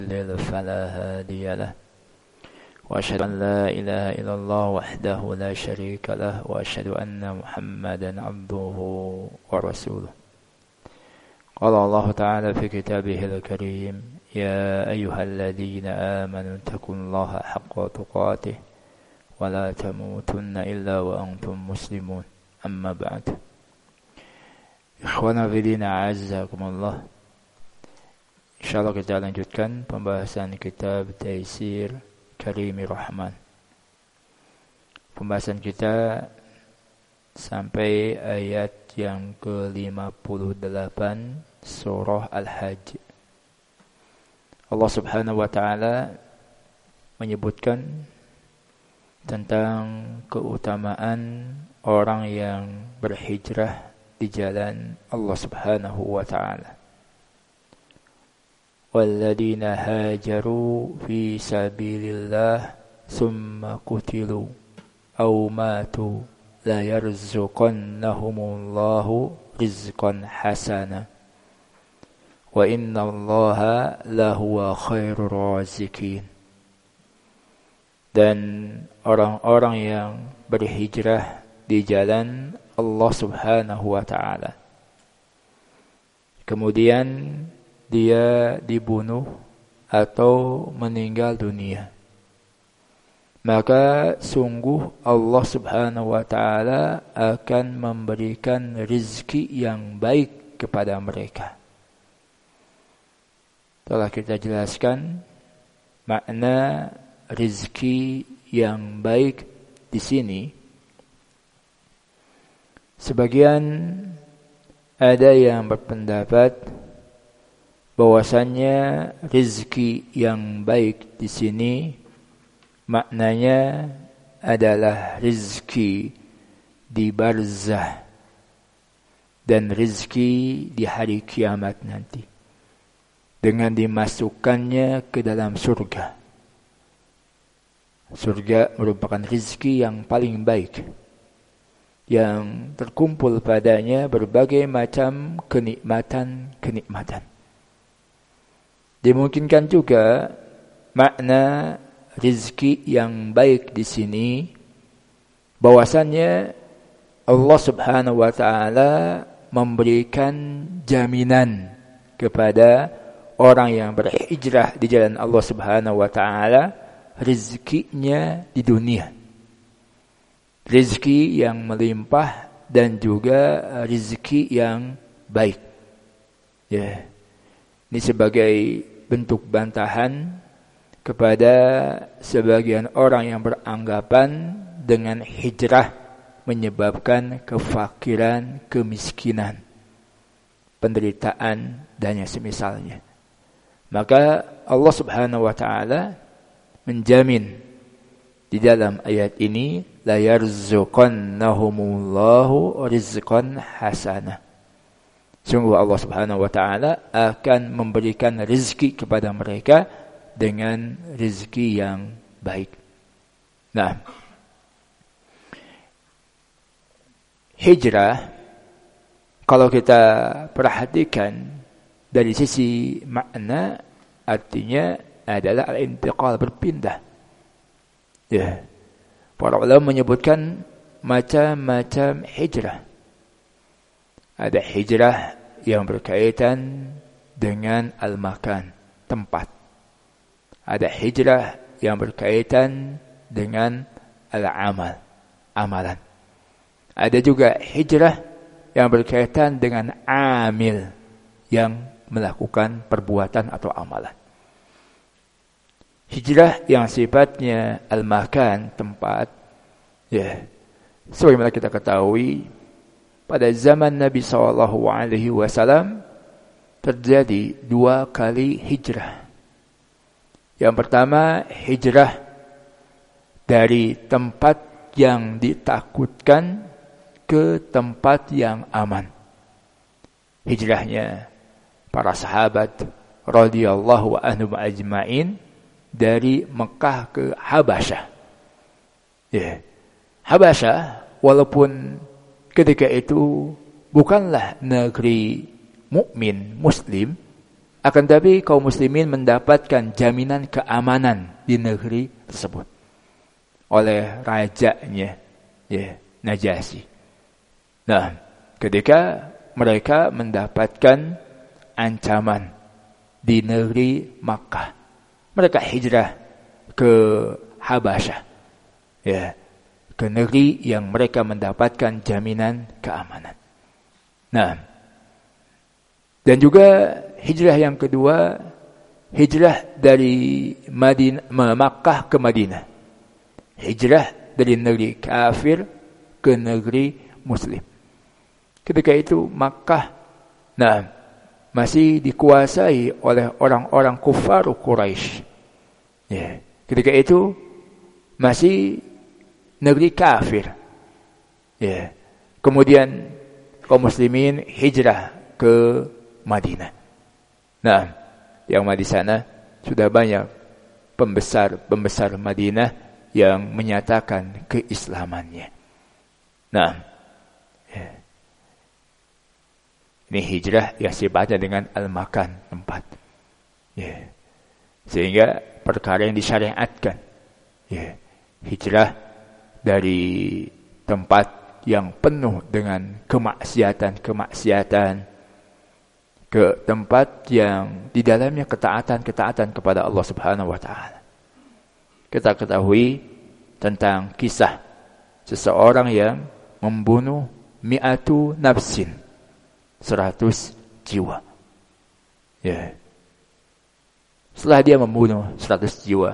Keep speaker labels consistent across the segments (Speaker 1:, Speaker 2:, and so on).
Speaker 1: يضلل فلا هادي له وأشهد أن لا إله إلا الله وحده لا شريك له وأشهد أن محمدا عبده ورسوله. قال الله تعالى في كتابه الكريم: يا أيها الذين آمنوا اتقوا الله حق تقاته ولا تموتن إلا وأنتم مسلمون. أما بعد. Ikhwana fillah a'azzakumullah. Insyaallah kita lanjutkan pembahasan kitab Taisir Karimir Rahman. Pembahasan kita sampai ayat yang ke-58 surah Al-Hajj. Allah Subhanahu wa taala menyebutkan tentang keutamaan orang yang berhijrah di jalan Allah Subhanahu wa taala. Walladzina hajaru fi sabilillah summa qutilu aw matu la yarzuqannahumullahu rizqan hasana wa innallaha lahuwa khairur raziqin. Dan orang-orang yang berhijrah di jalan Allah Subhanahu wa ta'ala, kemudian dia dibunuh atau meninggal dunia, maka sungguh Allah Subhanahu wa ta'ala akan memberikan rizki yang baik kepada mereka. Telah kita jelaskan makna rizki yang baik di sini. Sebagian ada yang berpendapat bahwasannya rizki yang baik di sini maknanya adalah rizki di barzah dan rizki di hari kiamat nanti, dengan dimasukkannya ke dalam surga. Surga merupakan rizki yang paling baik, yang terkumpul padanya berbagai macam kenikmatan. Dimungkinkan juga makna rizki yang baik di sini bahwasannya Allah Subhanahu wa taala memberikan jaminan kepada orang yang berhijrah di jalan Allah Subhanahu wa taala rizkinya di dunia. Rizki yang melimpah dan juga rizki yang baik. Ya. Ini sebagai bentuk bantahan kepada sebagian orang yang beranggapan dengan hijrah menyebabkan kefakiran, kemiskinan, penderitaan dan yang semisalnya. Maka Allah Subhanahu wa taala menjamin di dalam ayat ini, la yarzuqannahumullahu rizqan hasanah. Sungguh Allah Subhanahu wa taala akan memberikan rezeki kepada mereka dengan rezeki yang baik. Nah, hijrah kalau kita perhatikan dari sisi makna, artinya adalah al-intiqal, berpindah. Ya. Para ulama menyebutkan macam-macam hijrah. Ada hijrah yang berkaitan dengan al-makan, tempat. Ada hijrah yang berkaitan dengan al-amal, amalan. Ada juga hijrah yang berkaitan dengan amil, yang melakukan perbuatan atau amalan. Hijrah yang sifatnya al-makan, tempat, ya, sebagaimana kita ketahui, pada zaman Nabi SAW terjadi 2 kali hijrah. Yang pertama, hijrah dari tempat yang ditakutkan ke tempat yang aman. Hijrahnya para sahabat radhiyallahu anhum ajma'in dari Mekah ke Habasyah. Ya. Habasyah walaupun ketika itu bukanlah negeri mukmin muslim, Akan tetapi kaum muslimin mendapatkan jaminan keamanan di negeri tersebut oleh rajanya, Najasyi. Nah, ketika mereka mendapatkan ancaman di negeri Makkah, mereka hijrah ke Habasyah, ke negeri yang mereka mendapatkan jaminan keamanan. Nah, dan juga hijrah yang kedua, hijrah dari Makkah ke Madinah. Hijrah dari negeri kafir ke negeri muslim. Ketika itu Makkah masih dikuasai oleh orang-orang kufar Quraisy. Ketika itu masih negeri kafir. Kemudian kaum muslimin hijrah ke Madinah. Nah, yang di sana sudah banyak pembesar Madinah yang menyatakan keislamannya. Nah, ini hijrah yang sifatnya dengan al-makan, tempat. Sehingga perkara yang disyariatkan. Hijrah dari tempat yang penuh dengan kemaksiatan ke tempat yang di dalamnya ketaatan kepada Allah Subhanahu wa taala. Kita ketahui tentang kisah seseorang yang membunuh 100 nafsin, 100 jiwa. Setelah dia membunuh 100 jiwa,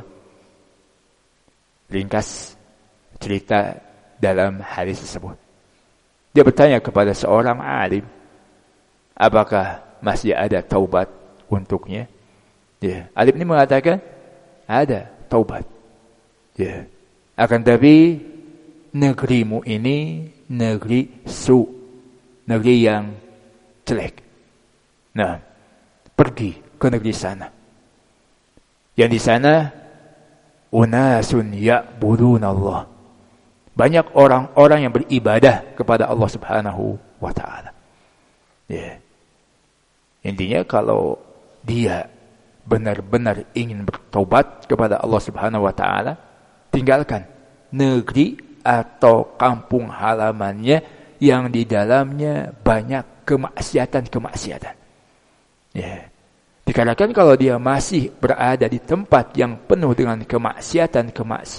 Speaker 1: ringkas cerita dalam hadis tersebut, dia bertanya kepada seorang alim, apakah masih ada taubat untuknya? Alim ini mengatakan ada taubat. Akan tapi negerimu ini negeri negeri yang jelek. Nah, pergi ke negeri sana. Yang di sana unasun ya'budun Allah. Banyak orang-orang yang beribadah kepada Allah Subhanahu wa taala. Intinya kalau dia benar-benar ingin bertobat kepada Allah Subhanahu wa taala, tinggalkan negeri atau kampung halamannya yang di dalamnya banyak kemaksiatan. Dikarenakan kalau dia masih berada di tempat yang penuh dengan kemaksiatan,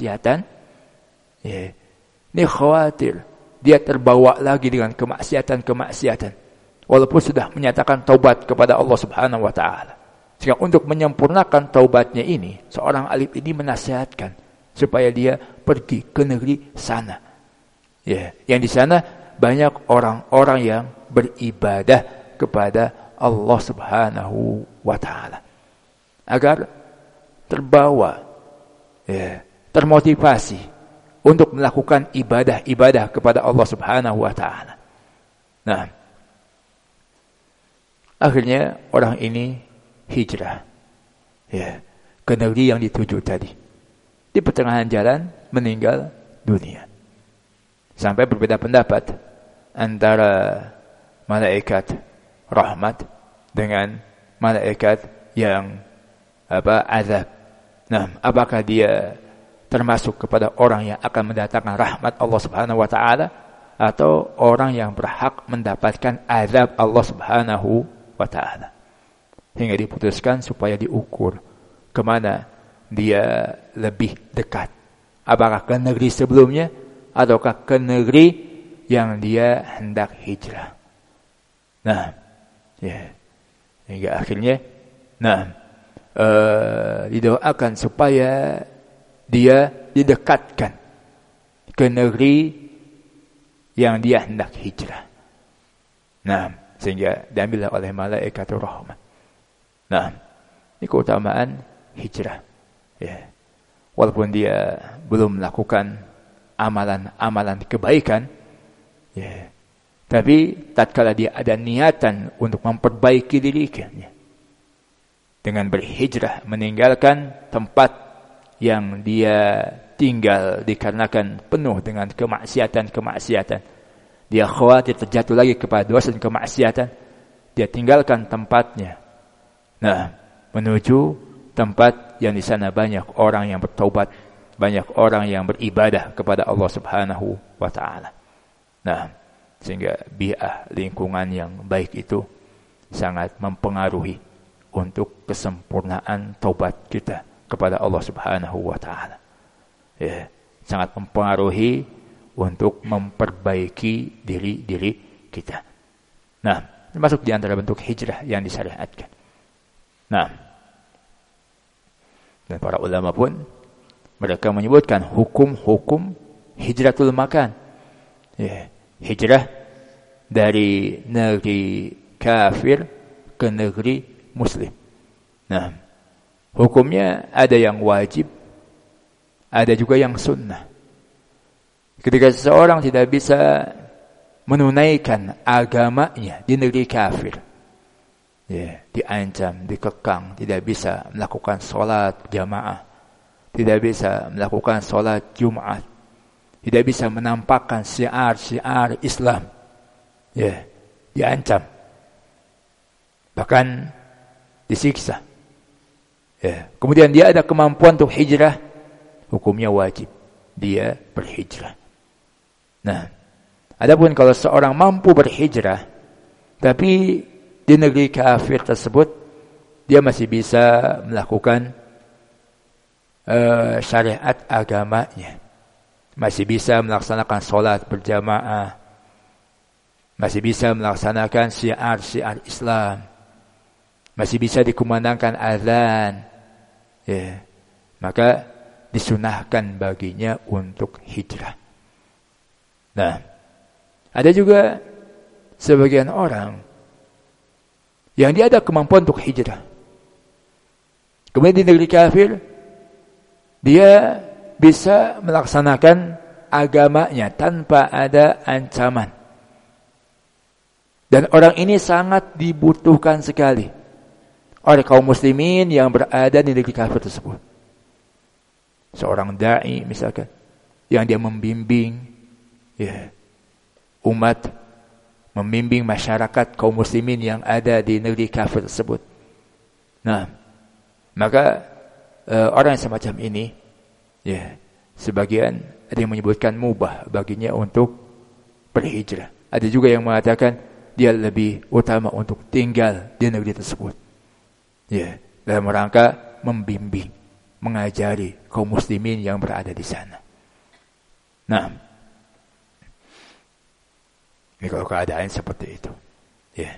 Speaker 1: ini khawatir dia terbawa lagi dengan kemaksiatan. Walaupun sudah menyatakan taubat kepada Allah Subhanahu wa taala. Sehingga untuk menyempurnakan taubatnya ini, seorang alim ini menasihatkan supaya dia pergi ke negeri sana. Yang di sana banyak orang-orang yang beribadah kepada Allah Subhanahu wa taala. Agar terbawa, termotivasi untuk melakukan ibadah kepada Allah Subhanahu wa taala. Nah, akhirnya orang ini hijrah ke negeri yang dituju tadi. Di pertengahan jalan meninggal dunia. Sampai berbeda pendapat antara malaikat rahmat dengan malaikat yang azab. Nah, apakah dia termasuk kepada orang yang akan mendatangkan rahmat Allah Subhanahu wa taala atau orang yang berhak mendapatkan azab Allah Subhanahu wa taala? Hingga diputuskan supaya diukur kemana dia lebih dekat. Apakah ke negeri sebelumnya ataukah ke negeri yang dia hendak hijrah. Nah, hingga akhirnya didoakan supaya dia didekatkan ke negeri yang dia hendak hijrah. Nah, sehingga diambil oleh malaikat rahmat. Nah, ini keutamaan hijrah. Walaupun dia belum melakukan amalan-amalan kebaikan, tapi tatkala dia ada niatan untuk memperbaiki dirinya dengan berhijrah, meninggalkan tempat yang dia tinggal dikarenakan penuh dengan kemaksiatan, dia khawatir terjatuh lagi kepada dosa dan kemaksiatan, dia tinggalkan tempatnya, Nah, menuju tempat yang di sana banyak orang yang bertaubat, banyak orang yang beribadah kepada Allah Subhanahu wa taala. Nah, sehingga bi'ah, lingkungan yang baik itu sangat mempengaruhi untuk kesempurnaan taubat kita kepada Allah Subhanahu wa taala. Ya, sangat mempengaruhi untuk memperbaiki diri kita. Nah, termasuk di antara bentuk hijrah yang disyariatkan. Nah, dan para ulama pun mereka menyebutkan hukum-hukum hijratul makan. Ya, hijrah dari negeri kafir ke negeri muslim. Nah, hukumnya ada yang wajib, ada juga yang sunnah. Ketika seseorang tidak bisa menunaikan agamanya di negeri kafir, ya, diancam, dikekang, tidak bisa melakukan sholat jamaah, tidak bisa melakukan sholat Jumat, tidak bisa menampakkan syiar-syiar Islam, ya, diancam, bahkan disiksa. Ya, kemudian dia ada kemampuan untuk hijrah, hukumnya wajib dia berhijrah. Nah, adapun kalau seorang mampu berhijrah, tapi di negeri kafir tersebut dia masih bisa melakukan syariat agamanya, masih bisa melaksanakan sholat berjamaah, masih bisa melaksanakan syiar-syiar Islam, masih bisa dikumandangkan azan, ya, maka disunahkan baginya untuk hijrah. Nah, ada juga sebagian orang yang dia ada kemampuan untuk hijrah, kemudian di negeri kafir dia bisa melaksanakan agamanya tanpa ada ancaman, dan orang ini sangat dibutuhkan sekali oleh kaum muslimin yang berada di negeri kafir tersebut. Seorang da'i misalkan, yang dia membimbing, ya, umat, membimbing masyarakat kaum muslimin yang ada di negeri kafir tersebut. Nah, maka orang yang semacam ini, ya, sebagian ada yang menyebutkan mubah baginya untuk berhijrah. Ada juga yang mengatakan dia lebih utama untuk tinggal di negeri tersebut, ya, dalam rangka membimbing, mengajari kaum muslimin yang berada di sana. Nah, ini kalau keadaan seperti itu, ya.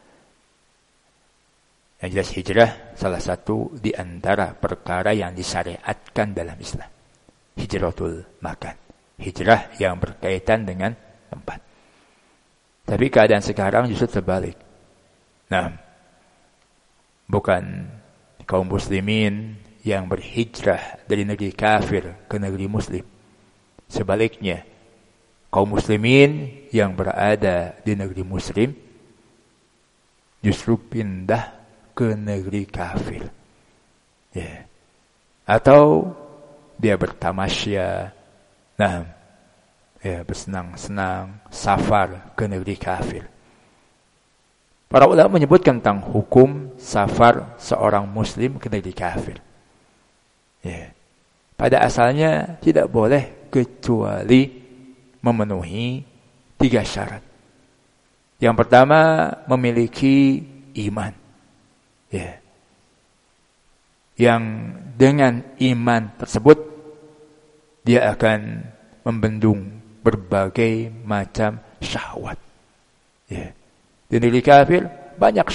Speaker 1: Yang jelas hijrah salah satu di antara perkara yang disyariatkan dalam Islam. Hijratul makan, hijrah yang berkaitan dengan tempat. Tapi keadaan sekarang justru terbalik. Nah, bukan kaum muslimin yang berhijrah dari negeri kafir ke negeri muslim. Sebaliknya, kaum muslimin yang berada di negeri muslim justru pindah ke negeri kafir, ya, atau dia bertamasya, nah, ya, bersenang-senang, safar ke negeri kafir. Para ulama menyebutkan tentang hukum safar seorang muslim ke negeri kafir, ya, pada asalnya tidak boleh kecuali memenuhi 3 syarat. Yang pertama, memiliki iman, ya, yang dengan iman tersebut dia akan membendung berbagai macam syahwat, ya. Di negeri kafir banyak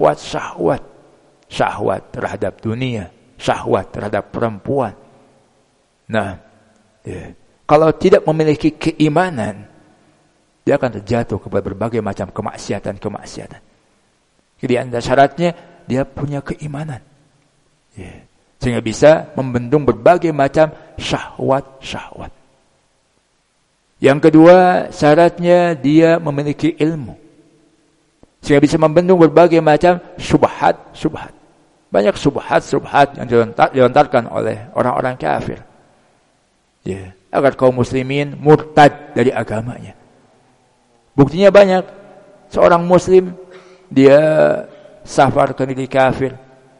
Speaker 1: syahwat terhadap dunia, syahwat terhadap perempuan. Nah, ya, kalau tidak memiliki keimanan, dia akan terjatuh kepada berbagai macam kemaksiatan. Jadi antara syaratnya dia punya keimanan, ya, sehingga bisa membendung berbagai macam syahwat. Yang kedua, syaratnya dia memiliki ilmu, sehingga bisa membendung berbagai macam syubhat. Banyak syubhat yang dilontarkan oleh orang-orang kafir, ya, agar kaum muslimin murtad dari agamanya. Buktinya banyak. Seorang muslim dia safar ke negeri kafir,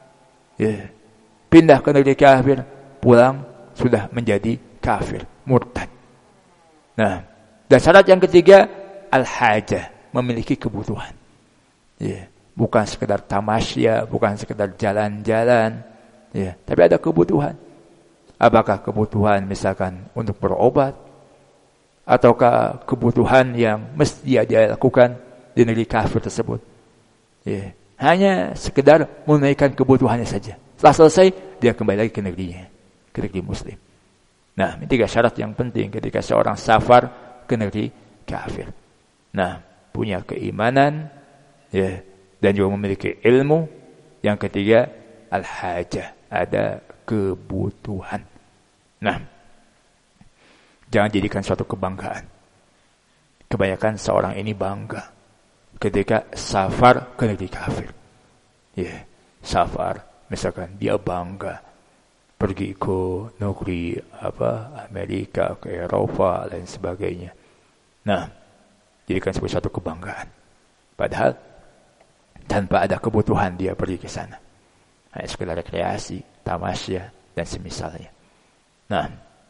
Speaker 1: Ya. Pindah ke negeri kafir, pulang sudah menjadi kafir, murtad. Nah, dan syarat yang ketiga, al-hajah, memiliki kebutuhan. Ya. Bukan sekedar tamasya, bukan sekedar jalan-jalan, ya, tapi ada kebutuhan. Apakah kebutuhan misalkan untuk berobat, ataukah kebutuhan yang mesti dia lakukan di negeri kafir tersebut? Ya. Hanya sekedar menunaikan kebutuhannya saja. Setelah selesai, dia kembali lagi ke negerinya, ke negeri muslim. Nah, ini 3 syarat yang penting ketika seorang safar ke negeri kafir. Nah, punya keimanan, ya, dan juga memiliki ilmu. Yang ketiga, al-hajah, ada kebutuhan. Nah, jangan jadikan suatu kebanggaan. Kebanyakan seorang ini bangga ketika safar ke negeri kafir. Ya, safar, misalkan dia bangga pergi ke negeri Amerika, ke Eropa dan sebagainya. Nah, jadikan sebagai suatu kebanggaan. Padahal tanpa ada kebutuhan dia pergi ke sana. Hanya sekedar rekreasi, tamasya dan semisalnya. Nah,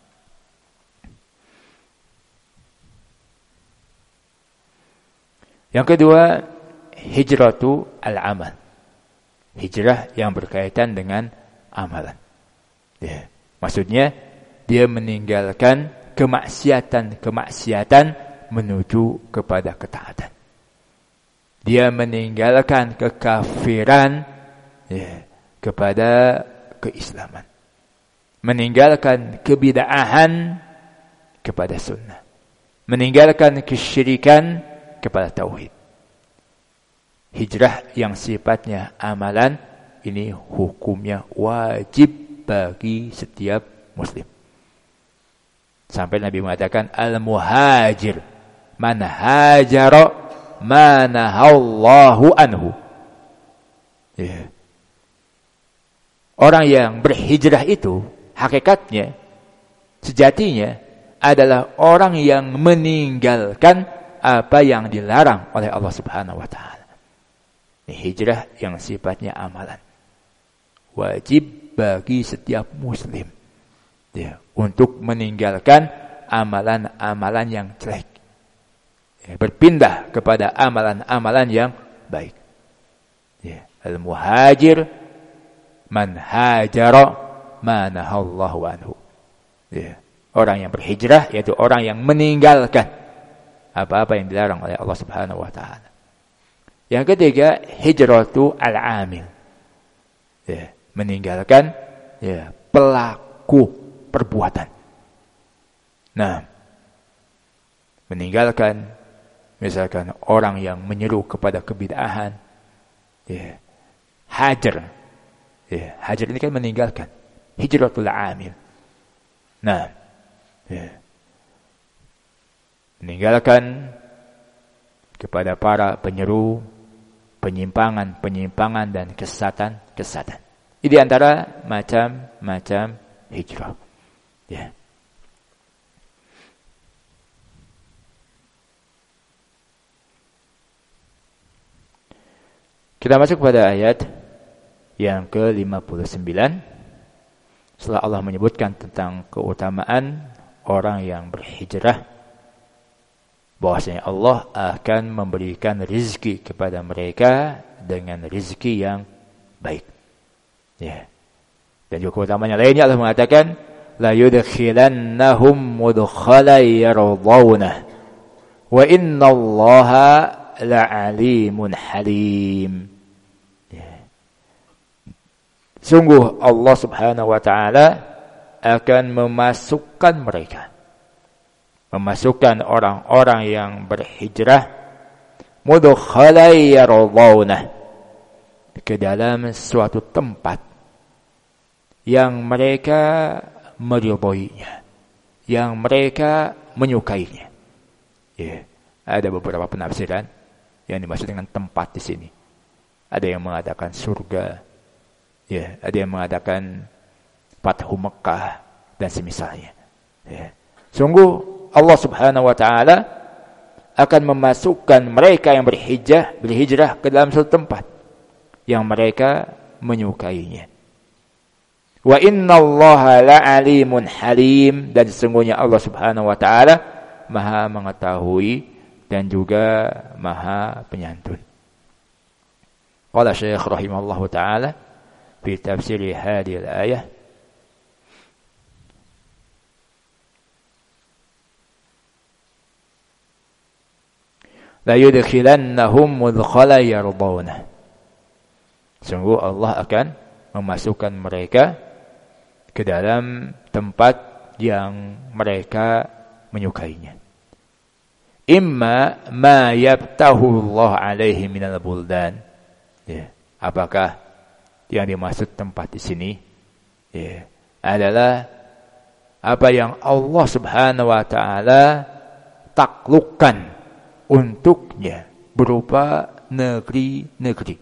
Speaker 1: yang kedua, hijratu al-amal. Hijrah yang berkaitan dengan amalan. Ya. Maksudnya, dia meninggalkan kemaksiatan menuju kepada ketaatan. Dia meninggalkan kekafiran, ya, kepada keislaman. Meninggalkan kebid'ahan kepada sunnah. Meninggalkan kesyirikan kepada tauhid. Hijrah yang sifatnya amalan, ini hukumnya wajib bagi setiap muslim. Sampai Nabi mengatakan, al-muhajir man hajara ma nahallahu anhu. Ya. Orang yang berhijrah itu hakikatnya, sejatinya adalah orang yang meninggalkan apa yang dilarang oleh Allah Subhanahu wa taala. Ini hijrah yang sifatnya amalan. Wajib bagi setiap muslim, ya, untuk meninggalkan amalan-amalan yang jelek. Ya, berpindah kepada amalan-amalan yang baik. Ya, al-muhajir man hajara ma nahallahu anhu. Ya, orang yang berhijrah yaitu orang yang meninggalkan apa-apa yang dilarang oleh Allah Subhanahu wa taala. Yang ketiga, hijratu al-amil. Ya, meninggalkan, ya, pelaku perbuatan. Nah, meninggalkan misalkan orang yang menyeru kepada kebid'ahan, ya, hajar. Ya, hajar ini kan meninggalkan. Hijratul amil. Nah, ya, meninggalkan kepada para penyeru penyimpangan dan kesesatan. Ini di antara macam-macam hijrah. Ya. Kita masuk pada ayat yang ke-59. Setelah Allah menyebutkan tentang keutamaan orang yang berhijrah, bahwasanya Allah akan memberikan rizki kepada mereka dengan rizki yang baik. Ya. Dan juga keutamanya lainnya Allah mengatakan, la yudkhilannahum mudkhalan yardawna wa innallaha la'alimun halim. Ya. Sungguh Allah Subhanahu wa taala akan memasukkan orang-orang yang berhijrah mudkhalan yardawna, ke dalam suatu tempat yang mereka meridhoinya, yang mereka menyukainya. Ya, ada beberapa penafsiran yang dimaksud dengan tempat di sini. Ada yang mengatakan surga, ya, ada yang mengatakan Fathu Mekah dan semisalnya. Ya. Sungguh Allah Subhanahu wa taala akan memasukkan mereka yang berhijrah ke dalam suatu tempat yang mereka menyukainya. Wa innallaha la'alimun halim, dan sesungguhnya Allah Subhanahu wa taala Maha mengetahui dan juga Maha penyantun. Qala Syekh rahimahullahu taala fi tafsir hadhihi al-ayah, la yudkhilannahum mudkhala yardawna. Sungguh Allah akan memasukkan mereka ke dalam tempat yang mereka menyukainya. Imma ma yabtahu Allah alaihi minal buldan. Ya, apakah yang dimaksud tempat di sini adalah apa yang Allah Subhanahu wa taala taklukkan untuknya berupa negeri-negeri.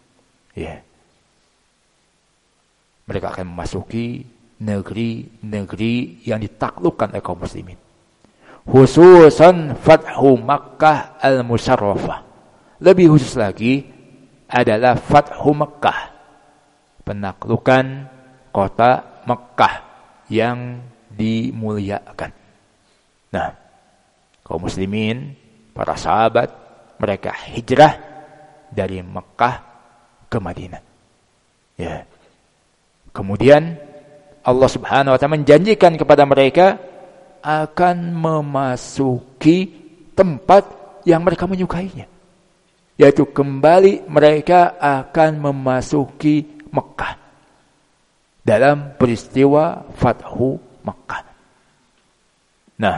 Speaker 1: Mereka akan memasuki negeri-negeri yang ditaklukkan oleh kaum muslimin. Khususan Fathu Makkah al-Musharrafah. Lebih khusus lagi adalah Fathu Makkah, penaklukan kota Makkah yang dimuliakan. Nah, kaum muslimin, para sahabat, mereka hijrah dari Makkah ke Madinah. Kemudian Allah Subhanahu wa taala menjanjikan kepada mereka akan memasuki tempat yang mereka menyukainya, yaitu kembali mereka akan memasuki Mekah dalam peristiwa Fathu Mekah. Nah,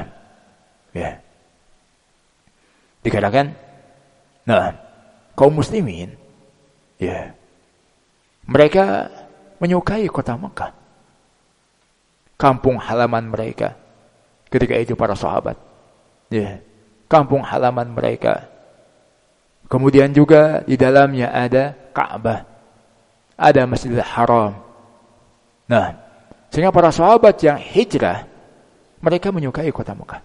Speaker 1: dikatakan, kaum muslimin, mereka menyukai kota Mekah, kampung halaman mereka. Ketika itu para sahabat, kampung halaman mereka. Kemudian juga di dalamnya ada Ka'bah, ada Masjidil Haram. Nah, sehingga para sahabat yang hijrah, mereka menyukai kota Mekah.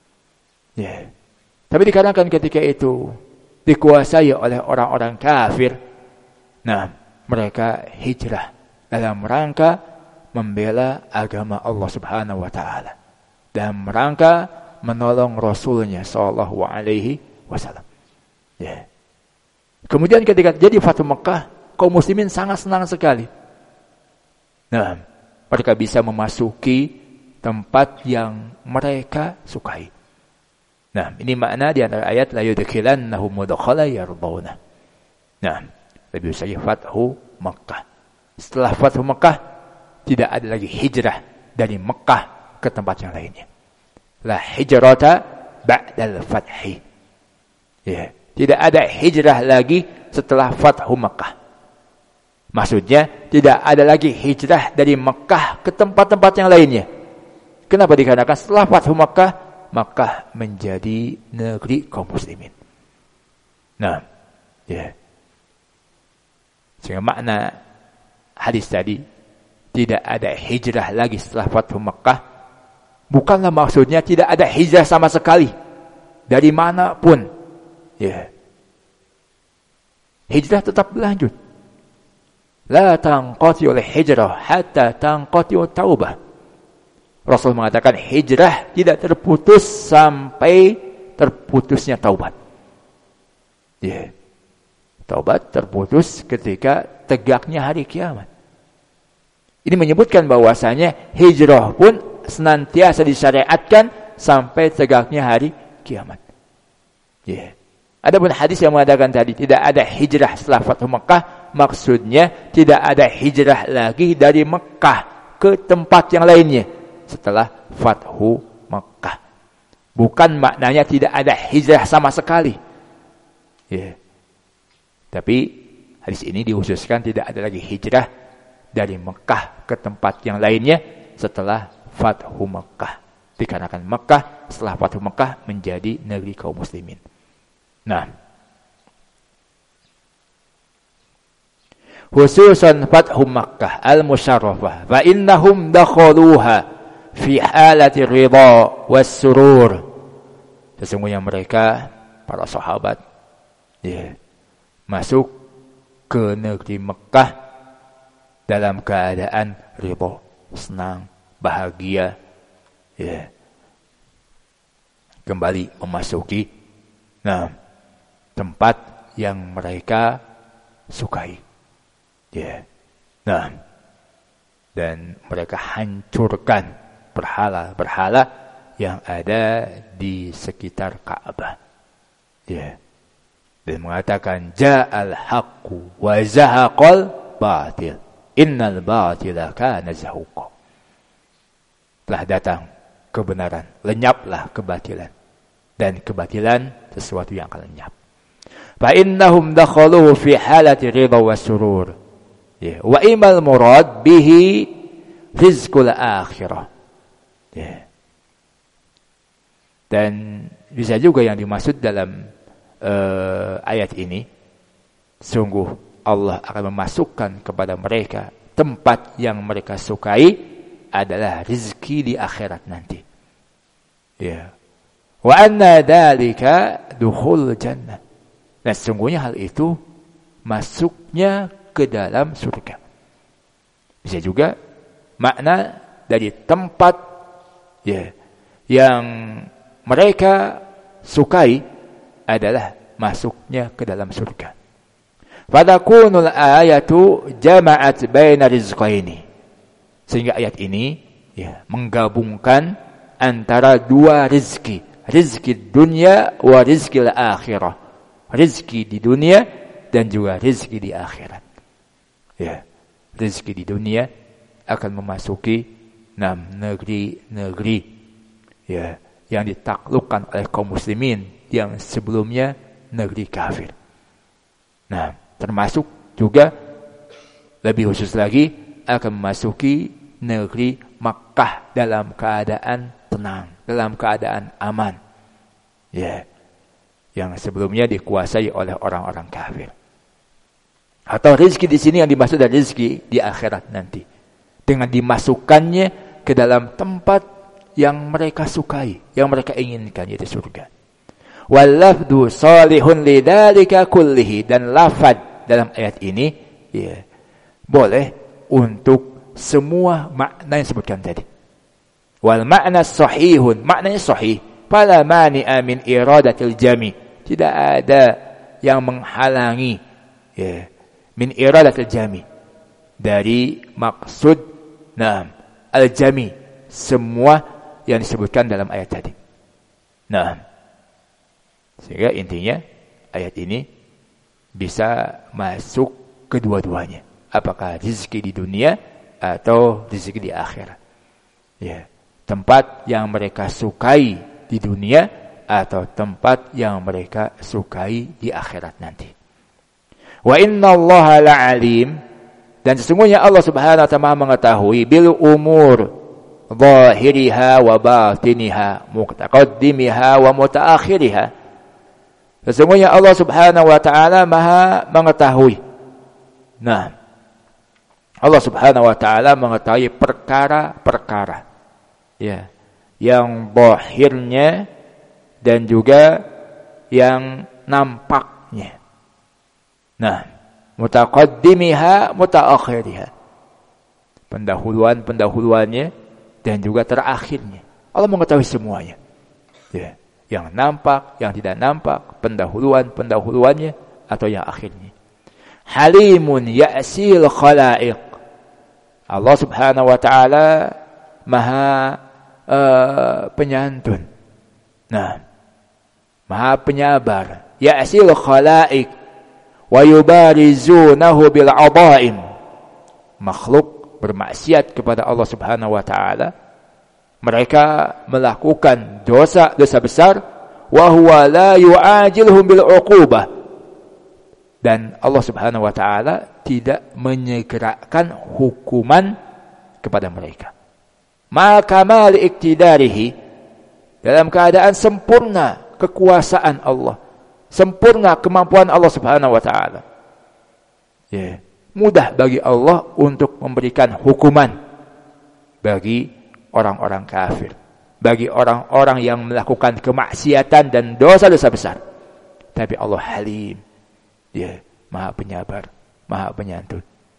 Speaker 1: Tapi dikarenakan ketika itu dikuasai oleh orang-orang kafir, mereka hijrah dalam rangka membela agama Allah Subhanahu wa taala, dalam rangka menolong Rasulnya sallallahu alaihi wasallam. Kemudian ketika jadi Fathu Mekah, kaum muslimin sangat senang sekali. Mereka bisa memasuki tempat yang mereka sukai. Ini makna di antara ayat la yudkhilannahum mudkhala yardawna. Lebih usai Fathu Mekah. Setelah Fathu Mekah, tidak ada lagi hijrah dari Mekah ke tempat yang lainnya. La hijrata ba'dal fathi. Tidak ada hijrah lagi setelah Fathu Mekah. Maksudnya tidak ada lagi hijrah dari Mekah ke tempat-tempat yang lainnya. Kenapa? Dikarenakan setelah Fathu Mekah, Makkah menjadi negeri kaum muslimin. Sehingga makna hadis tadi, tidak ada hijrah lagi setelah Fathu Mekah, bukanlah maksudnya tidak ada hijrah sama sekali dari manapun. Hijrah tetap berlanjut. La tanqati'ul hijrah hatta tanqati'ut taubah. Rasul mengatakan hijrah tidak terputus sampai terputusnya taubat. Taubat terputus ketika tegaknya hari kiamat. Ini menyebutkan bahwasanya hijrah pun senantiasa disyariatkan sampai tegaknya hari kiamat. Adapun hadis yang mengatakan tadi tidak ada hijrah setelah Fathu Mekah, maksudnya tidak ada hijrah lagi dari Mekah ke tempat yang lainnya setelah Fathu Mekah. Bukan maknanya tidak ada hijrah sama sekali. Tapi hadis ini dikhususkan tidak ada lagi hijrah dari Mekah ke tempat yang lainnya setelah Fathu Mekah. Dikarenakan Mekah setelah Fathu Mekah menjadi negeri kaum muslimin. Khususan Fathu Makkah al-Musharrafah fa innahum dakhaluha fi halati ridha was surur. Sesungguhnya mereka para sahabat masuk ke negeri Mekah dalam keadaan ridha, senang, bahagia, ya. Kembali memasuki tempat yang mereka sukai, ya. Dan mereka hancurkan berhala-berhala yang ada di sekitar Ka'bah, ya. Dan mengatakan ja'al haqqu wa zahaqal batil innal batila kana zahuqa. Telah datang kebenaran, lenyaplah kebatilan, dan kebatilan sesuatu yang akan lenyap. Fa innahum dakhaluhu fi halati ridha wa surur, ya. Wa imal murad bihi rizqul akhirah, ya. Dan bisa juga yang dimaksud dalam ayat ini, sungguh Allah akan memasukkan kepada mereka tempat yang mereka sukai adalah rezeki di akhirat nanti, ya. Wa anna dzalika dukhul jannah, dan sungguhnya hal itu masuknya ke dalam surga. Bisa juga makna dari tempat, ya, yang mereka sukai adalah masuknya ke dalam surga. Fatakunul ayatu jama'at baina rizqaini, sehingga ayat ini, ya, menggabungkan antara dua rizki, rizki dunia wa rizki akhirah, rizki di dunia dan juga rizki di akhirat, ya. Rizki di dunia akan memasuki negeri-negeri, ya, yang ditaklukkan oleh kaum muslimin yang sebelumnya negeri kafir. Termasuk juga lebih khusus lagi akan memasuki negeri Makkah dalam keadaan tenang, dalam keadaan aman, ya, yang sebelumnya dikuasai oleh orang-orang kafir. Atau rezeki di sini yang dimaksud adalah rezeki di akhirat nanti, dengan dimasukkannya ke dalam tempat yang mereka sukai, yang mereka inginkan, yaitu surga. Wal lafdu salihun lidzalika kullihi, dan lafad dalam ayat ini, ya, boleh untuk semua makna yang disebutkan tadi. Wal makna sahihun, maknanya sahih, fala mani'a min iradatil jami, tidak ada yang menghalangi, ya, min iradatil jami, dari maksud al-jami, semua yang disebutkan dalam ayat tadi. Sehingga intinya ayat ini bisa masuk kedua-duanya, apakah rezeki di dunia atau rezeki di akhirat, ya. Tempat yang mereka sukai di dunia atau tempat yang mereka sukai di akhirat nanti. Wa innallaha la'alim, dan sesungguhnya Allah Subhanahu wa ta'ala mengetahui bil umur zahiriha wa batiniha, mutaqaddimiha wa mutaakhiriha. Sesungguhnya Allah Subhanahu wa ta'ala Maha mengetahui. Allah Subhanahu wa ta'ala mengetahui perkara-perkara, ya, yang zahirnya dan juga yang nampaknya. Mutaqaddimiha mutaakhiriha, pendahuluannya dan juga terakhirnya. Allah mengetahui semuanya, ya, yang nampak, yang tidak nampak, pendahuluannya atau yang akhirnya. Halimun ya'sil khalaiq, Allah Subhanahu wa ta'ala Maha penyantun, Maha penyabar. Ya'sil khalaiq wa yubarizunahu bil adaim, makhluk bermaksiat kepada Allah Subhanahu wa ta'ala, mereka melakukan dosa besar, wa huwa la yu'ajilhum bil 'uqubah, dan Allah Subhanahu wa ta'ala tidak menyegerakan hukuman kepada mereka. Ma kamal iktidarihi, dalam keadaan sempurna kekuasaan Allah, sempurna kemampuan Allah Subhanahu wa ta'ala, ya. Mudah bagi Allah untuk memberikan hukuman bagi orang-orang kafir, bagi orang-orang yang melakukan kemaksiatan dan dosa-dosa besar. Tapi Allah Halim, ya, Maha penyabar, Maha penyantun.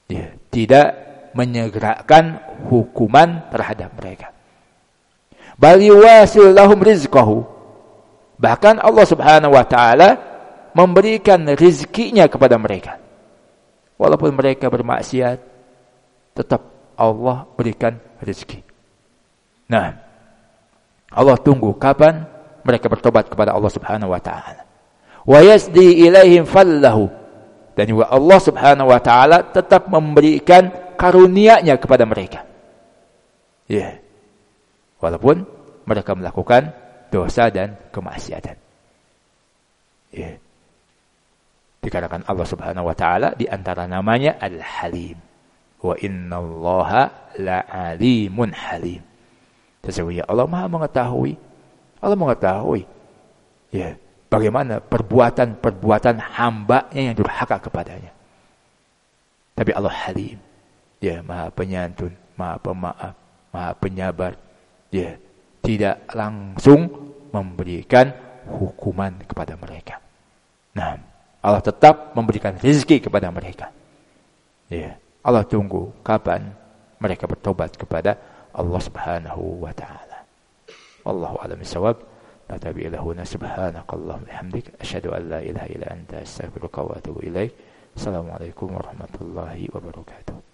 Speaker 1: Ya, tidak menyegerakan hukuman terhadap mereka. Bal yuwasil lahum rizqahu. Bahkan Allah Subhanahu wa taala memberikan rezekinya kepada mereka. Walaupun mereka bermaksiat, tetap Allah berikan rezeki. Nah, Allah tunggu kapan mereka bertobat kepada Allah Subhanahu wa taala. Wa yasdi ilaihim fallahu. Dan juga Allah Subhanahu wa taala tetap memberikan karunia-Nya kepada mereka. Ya. Walaupun mereka melakukan dosa dan kemaksiatan. Ya. Dikarenakan Allah Subhanahu wa taala di antara namanya Al-Halim. Wa innallaha la'alimun halim. Sesungguhnya Allah Maha mengetahui. Allah mengetahui ya, bagaimana perbuatan-perbuatan hamba-Nya yang durhaka kepadanya. Tapi Allah Halim. Ya, Maha penyantun, Maha pemaaf, Maha penyabar. Ya, tidak langsung memberikan hukuman kepada mereka. Nah, Allah tetap memberikan rezeki kepada mereka. Ya, Allah tunggu kapan mereka bertobat kepada Allah Subhanahu wa taala. Wallahu a'lam bissawab. La tabi'a huna subhanakallahumma bihamdik asyhadu an la ilaha illa anta astaghfiruka wa atubu ilaik. Assalamualaikum warahmatullahi wabarakatuh.